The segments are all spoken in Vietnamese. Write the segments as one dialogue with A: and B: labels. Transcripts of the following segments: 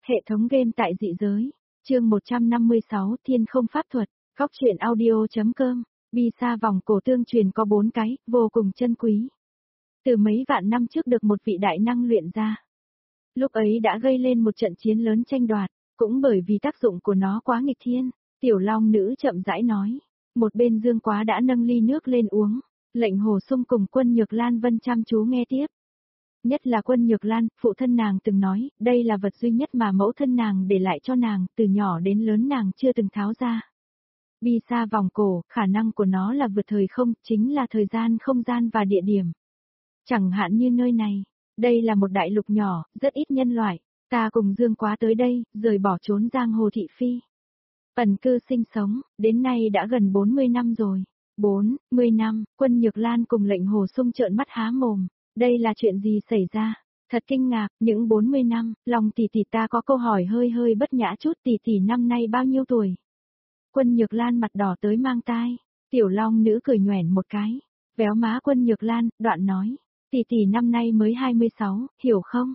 A: Hệ thống game tại dị giới. Chương 156 Thiên không pháp thuật. Góc truyện audio.com. Bi sa vòng cổ tương truyền có 4 cái, vô cùng chân quý. Từ mấy vạn năm trước được một vị đại năng luyện ra. Lúc ấy đã gây lên một trận chiến lớn tranh đoạt, cũng bởi vì tác dụng của nó quá nghịch thiên. Tiểu Long nữ chậm rãi nói. Một bên Dương Quá đã nâng ly nước lên uống. Lệnh Hồ Sung cùng Quân Nhược Lan Vân chăm chú nghe tiếp. Nhất là Quân Nhược Lan, phụ thân nàng từng nói, đây là vật duy nhất mà mẫu thân nàng để lại cho nàng, từ nhỏ đến lớn nàng chưa từng tháo ra. Bi sa vòng cổ, khả năng của nó là vượt thời không, chính là thời gian, không gian và địa điểm. Chẳng hạn như nơi này, đây là một đại lục nhỏ, rất ít nhân loại, ta cùng Dương Quá tới đây, rời bỏ trốn giang hồ thị phi. Ẩn cư sinh sống, đến nay đã gần 40 năm rồi. 40 năm, Quân Nhược Lan cùng Lệnh Hồ Sung trợn mắt há mồm. Đây là chuyện gì xảy ra? Thật kinh ngạc, những 40 năm, lòng tỷ tỷ ta có câu hỏi hơi bất nhã chút, tỷ tỷ năm nay bao nhiêu tuổi? Quân Nhược Lan mặt đỏ tới mang tai. Tiểu Long nữ cười nhoẻn một cái. Véo má Quân Nhược Lan, đoạn nói. Tỷ tỷ năm nay mới 26, hiểu không?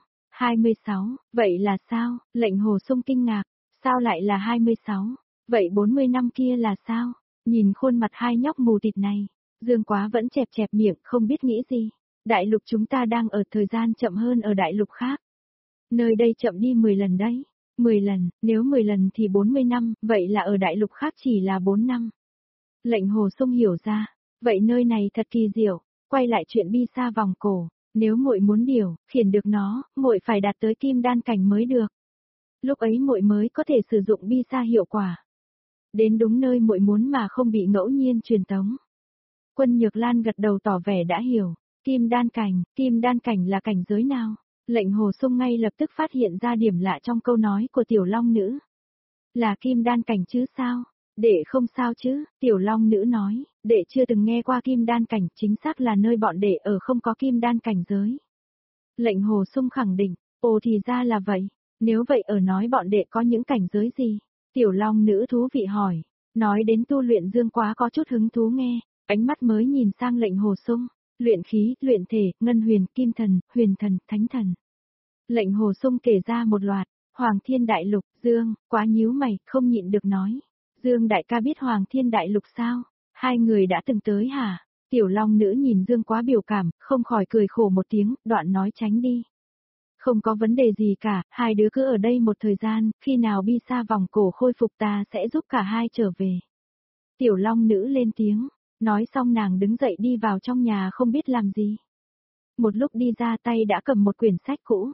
A: 26, vậy là sao? Lệnh Hồ Sung kinh ngạc. Sao lại là 26? Vậy 40 năm kia là sao? Nhìn khuôn mặt hai nhóc mù tịt này. Dương Quá vẫn chẹp miệng, không biết nghĩ gì. Đại lục chúng ta đang ở thời gian chậm hơn ở đại lục khác. Nơi đây chậm đi 10 lần đấy. 10 lần, nếu 10 lần thì 40 năm, vậy là ở đại lục khác chỉ là 4 năm. Lệnh Hồ Sung hiểu ra, vậy nơi này thật kỳ diệu, quay lại chuyện bi sa vòng cổ, nếu muội muốn điều khiển được nó, muội phải đạt tới kim đan cảnh mới được. Lúc ấy muội mới có thể sử dụng bi sa hiệu quả. Đến đúng nơi muội muốn mà không bị ngẫu nhiên truyền tống. Quân Nhược Lan gật đầu tỏ vẻ đã hiểu. Kim đan cảnh là cảnh giới nào? Lệnh Hồ Sung ngay lập tức phát hiện ra điểm lạ trong câu nói của Tiểu Long nữ. Là kim đan cảnh chứ sao? Đệ không sao chứ, Tiểu Long nữ nói, đệ chưa từng nghe qua kim đan cảnh, chính xác là nơi bọn đệ ở không có kim đan cảnh giới. Lệnh Hồ Sung khẳng định, ồ thì ra là vậy, nếu vậy ở nói bọn đệ có những cảnh giới gì? Tiểu Long nữ thú vị hỏi, nói đến tu luyện Dương Quá có chút hứng thú nghe, ánh mắt mới nhìn sang Lệnh Hồ Sung. Luyện khí, luyện thể, ngân huyền, kim thần, huyền thần, thánh thần. Lệnh Hồ Sung kể ra một loạt, Hoàng Thiên Đại Lục, Dương, Quá nhíu mày, không nhịn được nói. Dương đại ca biết Hoàng Thiên Đại Lục sao? Hai người đã từng tới hả? Tiểu Long nữ nhìn Dương Quá biểu cảm, không khỏi cười khổ một tiếng, đoạn nói tránh đi. Không có vấn đề gì cả, hai đứa cứ ở đây một thời gian, khi nào bi sa vòng cổ khôi phục ta sẽ giúp cả hai trở về. Tiểu Long nữ lên tiếng. Nói xong nàng đứng dậy đi vào trong nhà không biết làm gì. Một lúc đi ra tay đã cầm một quyển sách cũ.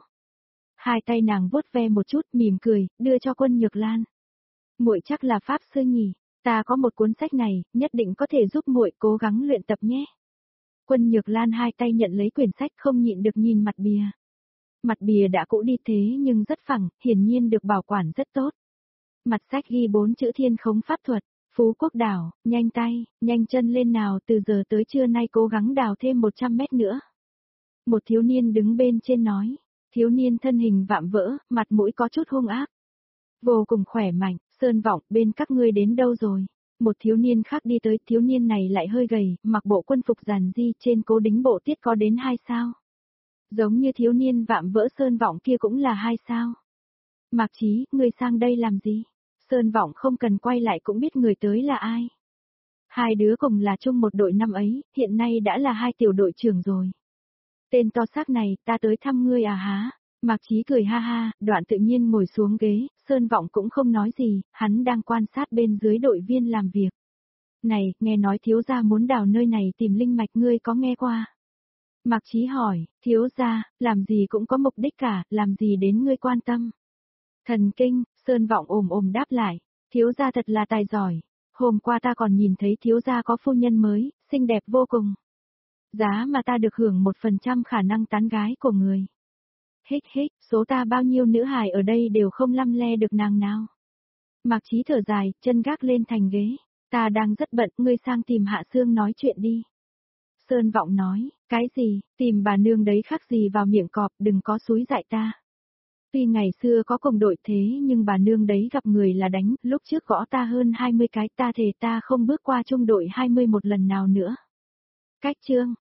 A: Hai tay nàng vuốt ve một chút mỉm cười, đưa cho Quân Nhược Lan. Muội chắc là pháp sư nhỉ, ta có một cuốn sách này, nhất định có thể giúp muội cố gắng luyện tập nhé. Quân Nhược Lan hai tay nhận lấy quyển sách không nhịn được nhìn mặt bìa. Mặt bìa đã cũ đi thế nhưng rất phẳng, hiển nhiên được bảo quản rất tốt. Mặt sách ghi 4 chữ Thiên không pháp thuật. Phú Quốc đảo, nhanh tay, nhanh chân lên nào, từ giờ tới trưa nay cố gắng đào thêm 100 mét nữa. Một thiếu niên đứng bên trên nói, thiếu niên thân hình vạm vỡ, mặt mũi có chút hung ác. Vô cùng khỏe mạnh, Sơn Vọng, bên các ngươi đến đâu rồi? Một thiếu niên khác đi tới, thiếu niên này lại hơi gầy, mặc bộ quân phục giản di, trên cố đính bộ tiết có đến 2 sao. Giống như thiếu niên vạm vỡ Sơn Vọng kia cũng là 2 sao. Mạc Chí, ngươi sang đây làm gì? Sơn Vọng không cần quay lại cũng biết người tới là ai. Hai đứa cùng là chung một đội năm ấy, hiện nay đã là 2 tiểu đội trưởng rồi. Tên to xác này, ta tới thăm ngươi à há? Mạc Chí cười ha ha, đoạn tự nhiên ngồi xuống ghế, Sơn Vọng cũng không nói gì, hắn đang quan sát bên dưới đội viên làm việc. Này, nghe nói thiếu gia muốn đào nơi này tìm linh mạch, ngươi có nghe qua? Mạc Chí hỏi, thiếu gia, làm gì cũng có mục đích cả, làm gì đến ngươi quan tâm? Thần kinh, Sơn Vọng ồm đáp lại, thiếu gia thật là tài giỏi, hôm qua ta còn nhìn thấy thiếu gia có phu nhân mới, xinh đẹp vô cùng. Giá mà ta được hưởng 1% khả năng tán gái của người. Hích, số ta bao nhiêu nữ hài ở đây đều không lăm le được nàng nào. Mạc Chí thở dài, chân gác lên thành ghế, ta đang rất bận, ngươi sang tìm Hạ Sương nói chuyện đi. Sơn Vọng nói, cái gì, tìm bà nương đấy khác gì vào miệng cọp, đừng có xúi dại ta. Tuy ngày xưa có cùng đội thế nhưng bà nương đấy gặp người là đánh, lúc trước gõ ta hơn 20 cái, ta thề ta không bước qua trung đội 21 lần nào nữa. Cách chương,